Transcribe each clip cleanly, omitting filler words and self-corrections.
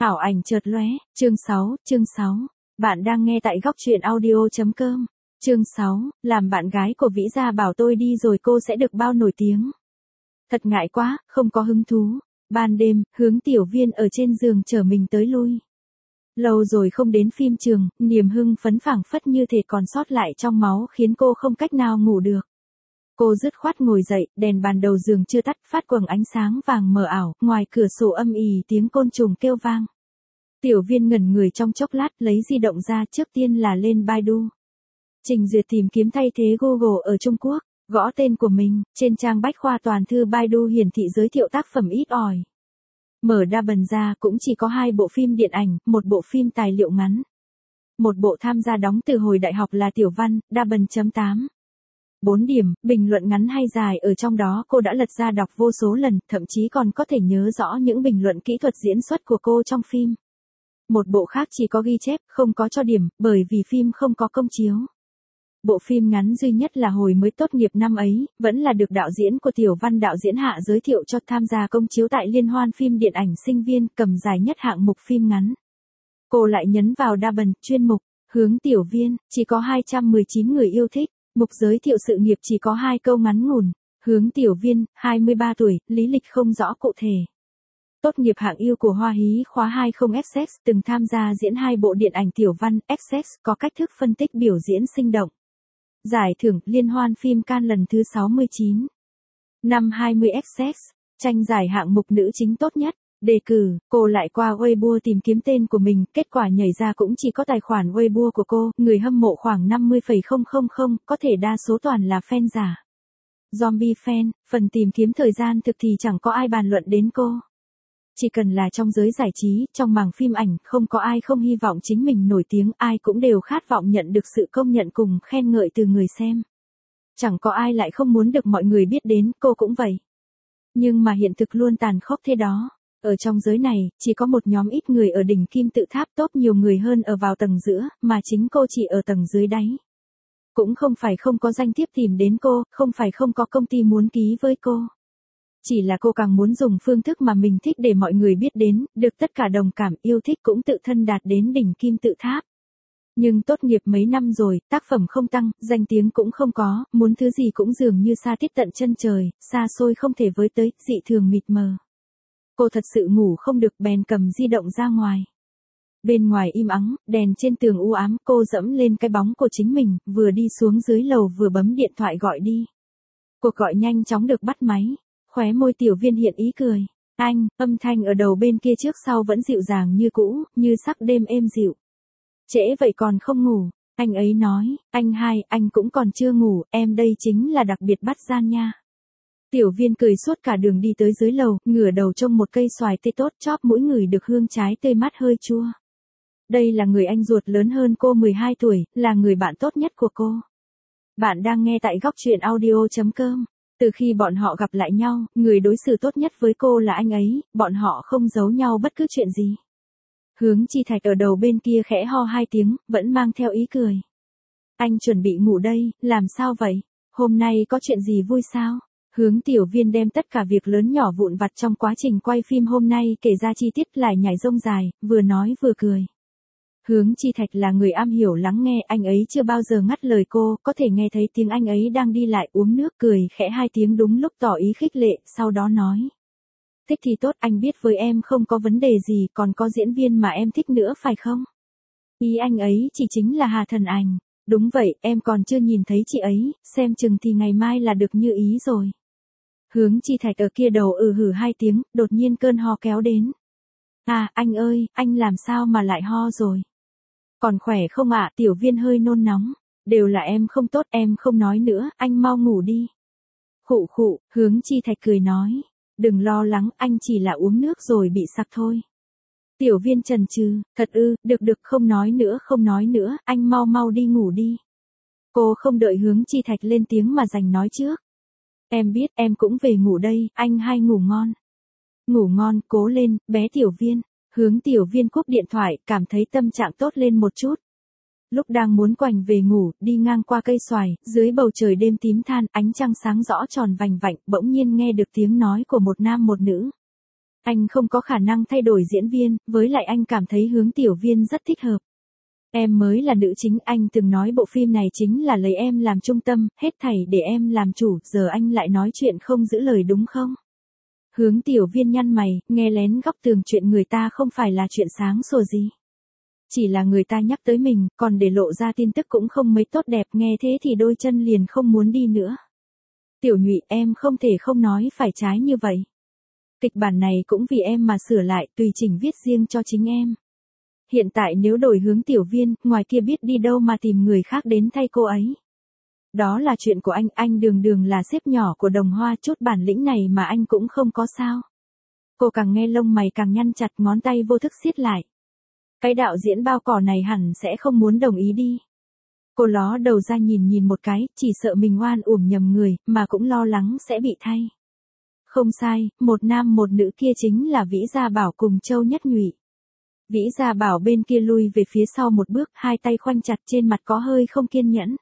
Ảo ảnh chợt lóe, chương 6. Bạn đang nghe tại góc truyện audio.com. Chương 6, làm bạn gái của Vĩ Gia bảo tôi đi rồi cô sẽ được bao nổi tiếng. Thật ngại quá, không có hứng thú. Ban đêm, Hướng Tiểu Viên ở trên giường chở mình tới lui. Lâu rồi không đến phim trường, niềm hưng phấn phảng phất như thể còn sót lại trong máu khiến cô không cách nào ngủ được. Cô dứt khoát ngồi dậy, đèn bàn đầu giường chưa tắt, phát quầng ánh sáng vàng mờ ảo, ngoài cửa sổ âm ỉ tiếng côn trùng kêu vang. Tiểu Viên ngẩn người trong chốc lát, lấy di động ra, trước tiên là lên Baidu. Trình duyệt tìm kiếm thay thế Google ở Trung Quốc, gõ tên của mình, trên trang bách khoa toàn thư Baidu hiển thị giới thiệu tác phẩm ít ỏi. Mở Double ra cũng chỉ có 2 bộ phim điện ảnh, một bộ phim tài liệu ngắn. Một bộ tham gia đóng từ hồi đại học là tiểu văn, Double.8. 4 điểm, bình luận ngắn hay dài ở trong đó cô đã lật ra đọc vô số lần, thậm chí còn có thể nhớ rõ những bình luận kỹ thuật diễn xuất của cô trong phim. Một bộ khác chỉ có ghi chép, không có cho điểm, bởi vì phim không có công chiếu. Bộ phim ngắn duy nhất là hồi mới tốt nghiệp năm ấy, vẫn là được đạo diễn của tiểu văn đạo diễn Hạ giới thiệu cho tham gia công chiếu tại Liên hoan phim điện ảnh sinh viên, cầm giải nhất hạng mục phim ngắn. Cô lại nhấn vào Double, chuyên mục, Hướng Tiểu Viên, chỉ có 219 người yêu thích, mục giới thiệu sự nghiệp chỉ có 2 câu ngắn ngủn, Hướng Tiểu Viên, 23 tuổi, lý lịch không rõ cụ thể. Tốt nghiệp hạng yêu của Hoa Hí khóa 20XX, từng tham gia diễn 2 bộ điện ảnh tiểu văn, XX, có cách thức phân tích biểu diễn sinh động. Giải thưởng Liên hoan phim Cannes lần thứ 69. Năm 20XX, tranh giải hạng mục nữ chính tốt nhất. Đề cử, cô lại qua Weibo tìm kiếm tên của mình, kết quả nhảy ra cũng chỉ có tài khoản Weibo của cô, người hâm mộ khoảng 50,000, có thể đa số toàn là fan giả. Zombie fan, phần tìm kiếm thời gian thực thì chẳng có ai bàn luận đến cô. Chỉ cần là trong giới giải trí, trong mảng phim ảnh, không có ai không hy vọng chính mình nổi tiếng, ai cũng đều khát vọng nhận được sự công nhận cùng khen ngợi từ người xem. Chẳng có ai lại không muốn được mọi người biết đến, cô cũng vậy. Nhưng mà hiện thực luôn tàn khốc thế đó. Ở trong giới này, chỉ có một nhóm ít người ở đỉnh kim tự tháp top nhiều người hơn ở vào tầng giữa, mà chính cô chỉ ở tầng dưới đáy. Cũng không phải không có danh thiếp tìm đến cô, không phải không có công ty muốn ký với cô. Chỉ là cô càng muốn dùng phương thức mà mình thích để mọi người biết đến, được tất cả đồng cảm yêu thích cũng tự thân đạt đến đỉnh kim tự tháp. Nhưng tốt nghiệp mấy năm rồi, tác phẩm không tăng, danh tiếng cũng không có, muốn thứ gì cũng dường như xa tít tận chân trời, xa xôi không thể với tới, dị thường mịt mờ. Cô thật sự ngủ không được bèn cầm di động ra ngoài. Bên ngoài im ắng, đèn trên tường u ám, cô dẫm lên cái bóng của chính mình, vừa đi xuống dưới lầu vừa bấm điện thoại gọi đi. Cuộc gọi nhanh chóng được bắt máy. Khóe môi Tiểu Viên hiện ý cười. Anh, âm thanh ở đầu bên kia trước sau vẫn dịu dàng như cũ, như sắc đêm êm dịu. Trễ vậy còn không ngủ, anh ấy nói, anh cũng còn chưa ngủ, em đây chính là đặc biệt bắt gian nha. Tiểu Viên cười suốt cả đường đi tới dưới lầu, ngửa đầu trông một cây xoài tươi tốt chóp mũi người được hương trái tươi mát hơi chua. Đây là người anh ruột lớn hơn cô 12 tuổi, là người bạn tốt nhất của cô. Bạn đang nghe tại góc truyện audio.com. Từ khi bọn họ gặp lại nhau, người đối xử tốt nhất với cô là anh ấy, bọn họ không giấu nhau bất cứ chuyện gì. Hướng Chi Thạch ở đầu bên kia khẽ ho 2 tiếng, vẫn mang theo ý cười. Anh chuẩn bị ngủ đây, làm sao vậy? Hôm nay có chuyện gì vui sao? Hướng Tiểu Viên đem tất cả việc lớn nhỏ vụn vặt trong quá trình quay phim hôm nay kể ra chi tiết lại nhảy rông dài, vừa nói vừa cười. Hướng Chi Thạch là người am hiểu lắng nghe, anh ấy chưa bao giờ ngắt lời cô, có thể nghe thấy tiếng anh ấy đang đi lại uống nước, cười khẽ 2 tiếng đúng lúc tỏ ý khích lệ, sau đó nói. Thích thì tốt, anh biết với em không có vấn đề gì, còn có diễn viên mà em thích nữa phải không? Ý anh ấy chỉ chính là Hà Thần Ảnh. Đúng vậy, em còn chưa nhìn thấy chị ấy, xem chừng thì ngày mai là được như ý rồi. Hướng Chi Thạch ở kia đầu hử 2 tiếng, đột nhiên cơn ho kéo đến. À, anh ơi, anh làm sao mà lại ho rồi? Còn khỏe không ạ? Tiểu Viên hơi nôn nóng. Đều là em không tốt, em không nói nữa, anh mau ngủ đi. Khụ, Hướng Chi Thạch cười nói. Đừng lo lắng, anh chỉ là uống nước rồi bị sặc thôi. Tiểu Viên chần chừ, thật ư, được không nói nữa, anh mau đi ngủ đi. Cô không đợi Hướng Chi Thạch lên tiếng mà giành nói trước. Em biết, em cũng về ngủ đây, anh hai ngủ ngon. Ngủ ngon, cố lên, bé Tiểu Viên. Hướng Tiểu Viên cúp điện thoại, cảm thấy tâm trạng tốt lên một chút. Lúc đang muốn quành về ngủ, đi ngang qua cây xoài, dưới bầu trời đêm tím than, ánh trăng sáng rõ tròn vành vạnh, bỗng nhiên nghe được tiếng nói của một nam một nữ. Anh không có khả năng thay đổi diễn viên, với lại anh cảm thấy Hướng Tiểu Viên rất thích hợp. Em mới là nữ chính, anh từng nói bộ phim này chính là lấy em làm trung tâm, hết thảy để em làm chủ, giờ anh lại nói chuyện không giữ lời đúng không? Hướng Tiểu Viên nhăn mày, nghe lén góc tường chuyện người ta không phải là chuyện sáng sủa gì. Chỉ là người ta nhắc tới mình, còn để lộ ra tin tức cũng không mấy tốt đẹp, nghe thế thì đôi chân liền không muốn đi nữa. Tiểu Nhụy, em không thể không nói phải trái như vậy. Kịch bản này cũng vì em mà sửa lại, tùy chỉnh viết riêng cho chính em. Hiện tại nếu đổi Hướng Tiểu Viên, ngoài kia biết đi đâu mà tìm người khác đến thay cô ấy. Đó là chuyện của anh đường đường là sếp nhỏ của Đồng Hoa, chút bản lĩnh này mà anh cũng không có sao. Cô càng nghe lông mày càng nhăn chặt, ngón tay vô thức siết lại. Cái đạo diễn bao cỏ này hẳn sẽ không muốn đồng ý đi. Cô ló đầu ra nhìn một cái, chỉ sợ mình oan uổng nhầm người, mà cũng lo lắng sẽ bị thay. Không sai, một nam một nữ kia chính là Vĩ Gia Bảo cùng Châu Nhất Nhụy. Vĩ Gia Bảo bên kia lui về phía sau một bước, hai tay khoanh chặt, trên mặt có hơi không kiên nhẫn.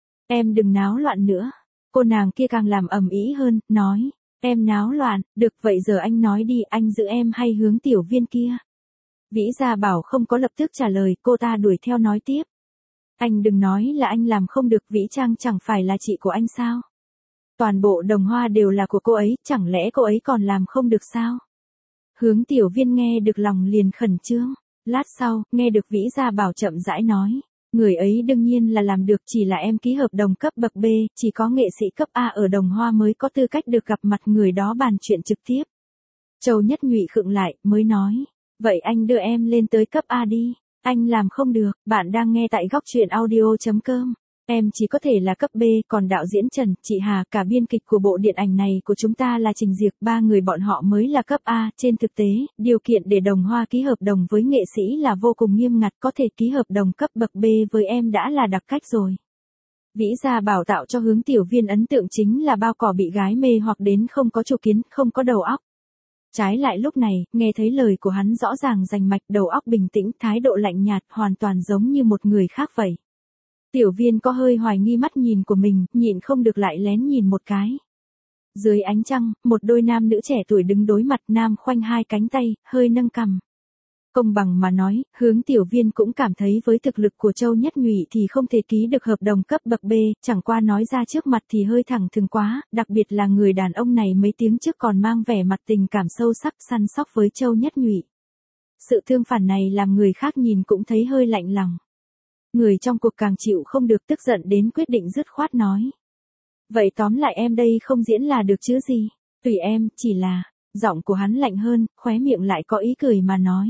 Em đừng náo loạn nữa. Cô nàng kia càng làm ầm ĩ hơn, nói. Em náo loạn, được vậy giờ anh nói đi, anh giữ em hay Hướng Tiểu Viên kia? Vĩ Gia Bảo không có lập tức trả lời, cô ta đuổi theo nói tiếp. Anh đừng nói là anh làm không được, Vĩ Trang chẳng phải là chị của anh sao? Toàn bộ Đồng Hoa đều là của cô ấy, chẳng lẽ cô ấy còn làm không được sao? Hướng Tiểu Viên nghe được lòng liền khẩn trương. Lát sau, nghe được Vĩ Gia Bảo chậm rãi nói. Người ấy đương nhiên là làm được, chỉ là em ký hợp đồng cấp bậc B, chỉ có nghệ sĩ cấp A ở Đồng Hoa mới có tư cách được gặp mặt người đó bàn chuyện trực tiếp. Châu Nhất Nhụy khựng lại, mới nói. Vậy anh đưa em lên tới cấp A đi. Anh làm không được. Bạn đang nghe tại góc truyện audio.com. Em chỉ có thể là cấp B, còn đạo diễn Trần, chị Hà, cả biên kịch của bộ điện ảnh này của chúng ta là Trình Diệc, ba người bọn họ mới là cấp A. Trên thực tế, điều kiện để Đồng Hoa ký hợp đồng với nghệ sĩ là vô cùng nghiêm ngặt, có thể ký hợp đồng cấp bậc B với em đã là đặc cách rồi. Vĩ Gia Bảo tạo cho Hướng Tiểu Viên ấn tượng chính là bao cỏ bị gái mê hoặc đến không có chủ kiến, không có đầu óc. Trái lại lúc này, nghe thấy lời của hắn rõ ràng rành mạch, đầu óc bình tĩnh, thái độ lạnh nhạt, hoàn toàn giống như một người khác vậy. Tiểu Viên có hơi hoài nghi mắt nhìn của mình, nhịn không được lại lén nhìn một cái. Dưới ánh trăng, một đôi nam nữ trẻ tuổi đứng đối mặt, nam khoanh hai cánh tay, hơi nâng cằm. Công bằng mà nói, Hướng Tiểu Viên cũng cảm thấy với thực lực của Châu Nhất Nhụy thì không thể ký được hợp đồng cấp bậc B, chẳng qua nói ra trước mặt thì hơi thẳng thừng quá, đặc biệt là người đàn ông này mấy tiếng trước còn mang vẻ mặt tình cảm sâu sắc săn sóc với Châu Nhất Nhụy. Sự thương phản này làm người khác nhìn cũng thấy hơi lạnh lòng. Người trong cuộc càng chịu không được, tức giận đến quyết định dứt khoát nói. Vậy tóm lại em đây không diễn là được chứ gì, tùy em, chỉ là, giọng của hắn lạnh hơn, khóe miệng lại có ý cười mà nói.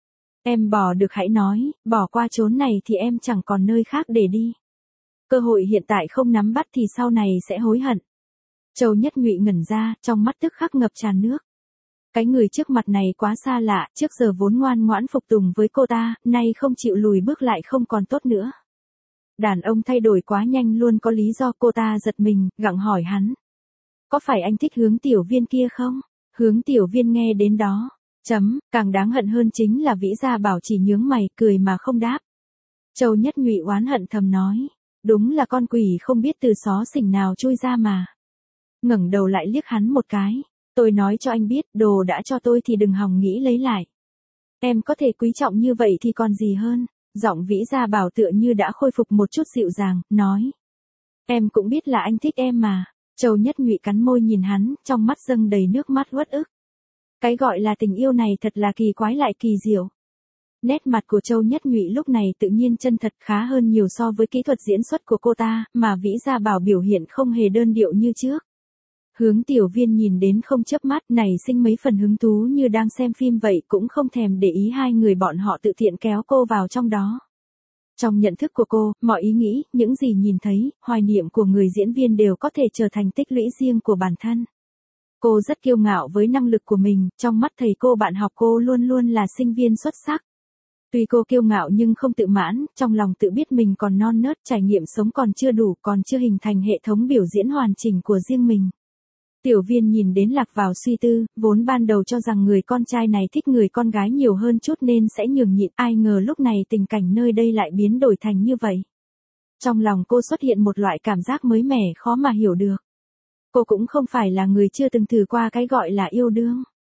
Em bỏ được hãy nói, bỏ qua chốn này thì em chẳng còn nơi khác để đi. Cơ hội hiện tại không nắm bắt thì sau này sẽ hối hận. Châu Nhất Nhụy ngẩn ra, trong mắt tức khắc ngập tràn nước. Cái người trước mặt này quá xa lạ, trước giờ vốn ngoan ngoãn phục tùng với cô ta, nay không chịu lùi bước lại không còn tốt nữa. Đàn ông thay đổi quá nhanh luôn có lý do, cô ta giật mình, gặng hỏi hắn. Có phải anh thích Hướng Tiểu Viên kia không? Hướng Tiểu Viên nghe đến đó. Càng đáng hận hơn chính là Vĩ Gia Bảo chỉ nhướng mày, cười mà không đáp. Châu Nhất Nhụy oán hận thầm nói. Đúng là con quỷ không biết từ xó xỉnh nào chui ra mà. Ngẩng đầu lại liếc hắn một cái. Tôi nói cho anh biết, đồ đã cho tôi thì đừng hòng nghĩ lấy lại. Em có thể quý trọng như vậy thì còn gì hơn. Giọng Vĩ Gia Bảo tựa như đã khôi phục một chút dịu dàng, nói. Em cũng biết là anh thích em mà. Châu Nhất Nhụy cắn môi nhìn hắn, trong mắt dâng đầy nước mắt uất ức. Cái gọi là tình yêu này thật là kỳ quái lại kỳ diệu. Nét mặt của Châu Nhất Nhụy lúc này tự nhiên chân thật khá hơn nhiều so với kỹ thuật diễn xuất của cô ta, mà Vĩ Gia Bảo biểu hiện không hề đơn điệu như trước. Hướng Tiểu Viên nhìn đến không chớp mắt, này sinh mấy phần hứng thú như đang xem phim vậy, cũng không thèm để ý hai người bọn họ tự tiện kéo cô vào trong đó. Trong nhận thức của cô, mọi ý nghĩ, những gì nhìn thấy, hoài niệm của người diễn viên đều có thể trở thành tích lũy riêng của bản thân. Cô rất kiêu ngạo với năng lực của mình, trong mắt thầy cô bạn học cô luôn luôn là sinh viên xuất sắc. Tuy cô kiêu ngạo nhưng không tự mãn, trong lòng tự biết mình còn non nớt, trải nghiệm sống còn chưa đủ, còn chưa hình thành hệ thống biểu diễn hoàn chỉnh của riêng mình. Tiểu Viên nhìn đến lạc vào suy tư, vốn ban đầu cho rằng người con trai này thích người con gái nhiều hơn chút nên sẽ nhường nhịn, ai ngờ lúc này tình cảnh nơi đây lại biến đổi thành như vậy. Trong lòng cô xuất hiện một loại cảm giác mới mẻ khó mà hiểu được. Cô cũng không phải là người chưa từng thử qua cái gọi là yêu đương.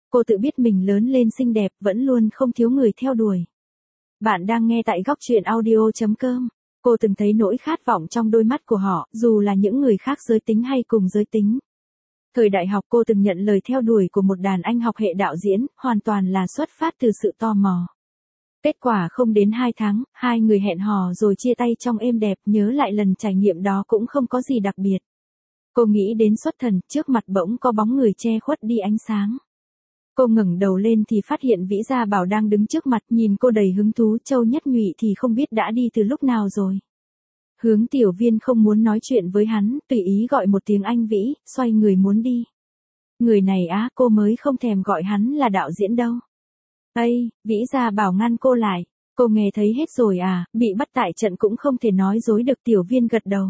Cô tự biết mình lớn lên xinh đẹp, vẫn luôn không thiếu người theo đuổi. Bạn đang nghe tại góc truyện audio.com. Cô từng thấy nỗi khát vọng trong đôi mắt của họ, dù là những người khác giới tính hay cùng giới tính. Thời đại học cô từng nhận lời theo đuổi của một đàn anh học hệ đạo diễn, hoàn toàn là xuất phát từ sự tò mò. Kết quả không đến 2 tháng, hai người hẹn hò rồi chia tay trong êm đẹp, nhớ lại lần trải nghiệm đó cũng không có gì đặc biệt. Cô nghĩ đến xuất thần, trước mặt bỗng có bóng người che khuất đi ánh sáng. Cô ngẩng đầu lên thì phát hiện Vĩ Gia Bảo đang đứng trước mặt, nhìn cô đầy hứng thú. Châu Nhất Nhụy thì không biết đã đi từ lúc nào rồi. Hướng Tiểu Viên không muốn nói chuyện với hắn, tùy ý gọi một tiếng anh Vĩ, xoay người muốn đi. Người này á, cô mới không thèm gọi hắn là đạo diễn đâu. Ây, Vĩ Gia Bảo ngăn cô lại. Cô nghe thấy hết rồi à, bị bắt tại trận cũng không thể nói dối được. Tiểu Viên gật đầu.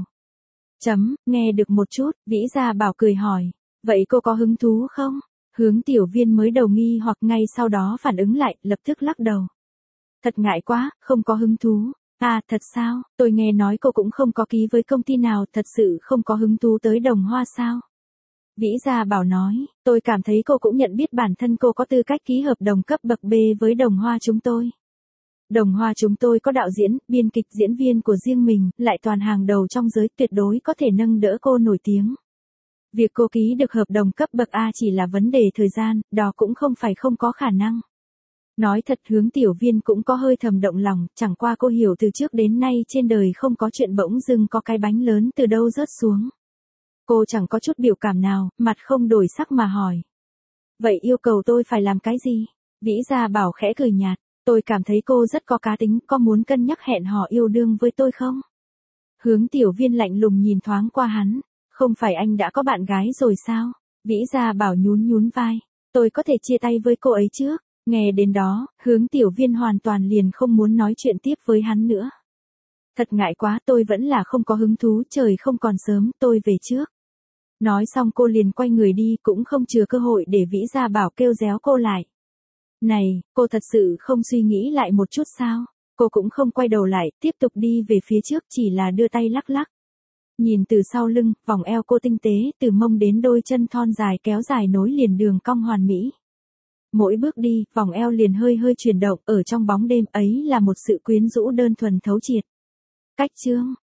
Nghe được một chút, Vĩ Gia Bảo cười hỏi. Vậy cô có hứng thú không? Hướng Tiểu Viên mới đầu nghi hoặc ngay sau đó phản ứng lại, lập tức lắc đầu. Thật ngại quá, không có hứng thú. À, thật sao, tôi nghe nói cô cũng không có ký với công ty nào, thật sự không có hứng thú tới Đồng Hoa sao? Vĩ Gia Bảo nói, tôi cảm thấy cô cũng nhận biết bản thân cô có tư cách ký hợp đồng cấp bậc B với Đồng Hoa chúng tôi. Đồng Hoa chúng tôi có đạo diễn, biên kịch, diễn viên của riêng mình, lại toàn hàng đầu trong giới, tuyệt đối có thể nâng đỡ cô nổi tiếng. Việc cô ký được hợp đồng cấp bậc A chỉ là vấn đề thời gian, đó cũng không phải không có khả năng. Nói thật, Hướng Tiểu Viên cũng có hơi thầm động lòng, chẳng qua cô hiểu từ trước đến nay trên đời không có chuyện bỗng dưng có cái bánh lớn từ đâu rớt xuống. Cô chẳng có chút biểu cảm nào, mặt không đổi sắc mà hỏi. Vậy yêu cầu tôi phải làm cái gì? Vĩ Gia Bảo khẽ cười nhạt, tôi cảm thấy cô rất có cá tính, có muốn cân nhắc hẹn hò yêu đương với tôi không? Hướng Tiểu Viên lạnh lùng nhìn thoáng qua hắn, không phải anh đã có bạn gái rồi sao? Vĩ Gia Bảo nhún vai, tôi có thể chia tay với cô ấy trước. Nghe đến đó, Hướng Tiểu Viên hoàn toàn liền không muốn nói chuyện tiếp với hắn nữa. Thật ngại quá, tôi vẫn là không có hứng thú, trời không còn sớm, tôi về trước. Nói xong cô liền quay người đi, cũng không chừa cơ hội để Vĩ Gia Bảo kêu réo cô lại. Này, cô thật sự không suy nghĩ lại một chút sao? Cô cũng không quay đầu lại, tiếp tục đi về phía trước, chỉ là đưa tay lắc lắc. Nhìn từ sau lưng, vòng eo cô tinh tế, từ mông đến đôi chân thon dài kéo dài nối liền đường cong hoàn mỹ. Mỗi bước đi, vòng eo liền hơi chuyển động, ở trong bóng đêm ấy là một sự quyến rũ đơn thuần thấu triệt. Cách chương